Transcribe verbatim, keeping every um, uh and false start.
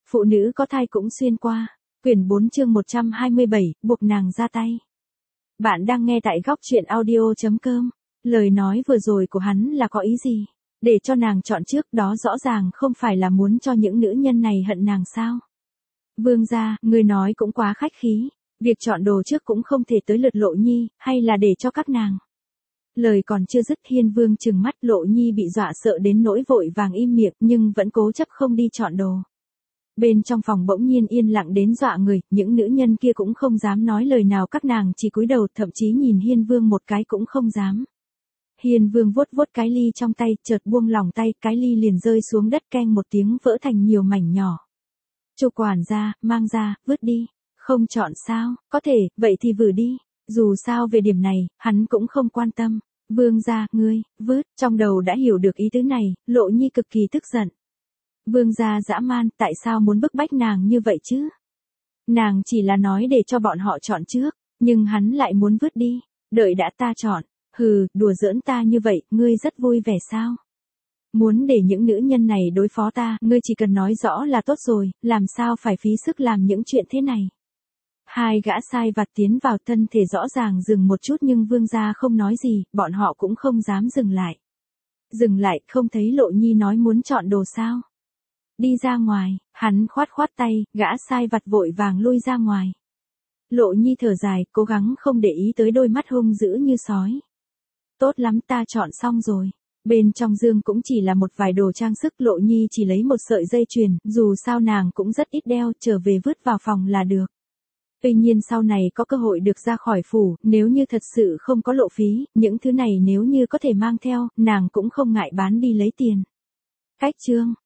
Phụ nữ có thai cũng xuyên qua. Quyển bốn chương một trăm hai mươi bảy, buộc nàng ra tay. Bạn đang nghe tại góc truyện audio chấm com. Lời nói vừa rồi của hắn là có ý gì? Để cho nàng chọn trước đó rõ ràng không phải là muốn cho những nữ nhân này hận nàng sao? Vương gia, người nói cũng quá khách khí. Việc chọn đồ trước cũng không thể tới lượt Lộ Nhi, hay là để cho các nàng. Lời còn chưa dứt, Hiên Vương trừng mắt. Lộ Nhi bị dọa sợ đến nỗi vội vàng im miệng nhưng vẫn cố chấp không đi chọn đồ. Bên trong phòng bỗng nhiên yên lặng đến dọa người, những nữ nhân kia cũng không dám nói lời nào, các nàng chỉ cúi đầu, thậm chí nhìn Hiên Vương một cái cũng không dám. Hiên Vương vuốt vuốt cái ly trong tay, chợt buông lỏng tay, cái ly liền rơi xuống đất keng một tiếng vỡ thành nhiều mảnh nhỏ. Chu quản gia, mang ra, vứt đi. Không chọn sao, có thể, vậy thì vử đi. Dù sao về điểm này, hắn cũng không quan tâm. Vương gia, ngươi, vứt, trong đầu đã hiểu được ý tứ này, Lộ Nhi cực kỳ tức giận. Vương gia dã man, tại sao muốn bức bách nàng như vậy chứ? Nàng chỉ là nói để cho bọn họ chọn trước, nhưng hắn lại muốn vứt đi. Đợi đã ta chọn, hừ, đùa giỡn ta như vậy, ngươi rất vui vẻ sao? Muốn để những nữ nhân này đối phó ta, ngươi chỉ cần nói rõ là tốt rồi, làm sao phải phí sức làm những chuyện thế này? Hai gã sai vặt tiến vào, thân thể rõ ràng dừng một chút nhưng vương gia không nói gì, bọn họ cũng không dám dừng lại. Dừng lại, không thấy Lộ Nhi nói muốn chọn đồ sao? Đi ra ngoài, hắn khoát khoát tay, gã sai vặt vội vàng lui ra ngoài. Lộ Nhi thở dài, cố gắng không để ý tới đôi mắt hung dữ như sói. Tốt lắm, ta chọn xong rồi. Bên trong dương cũng chỉ là một vài đồ trang sức, Lộ Nhi chỉ lấy một sợi dây chuyền, dù sao nàng cũng rất ít đeo, trở về vứt vào phòng là được. Tuy nhiên sau này có cơ hội được ra khỏi phủ, nếu như thật sự không có lộ phí, những thứ này nếu như có thể mang theo, nàng cũng không ngại bán đi lấy tiền. Cách chương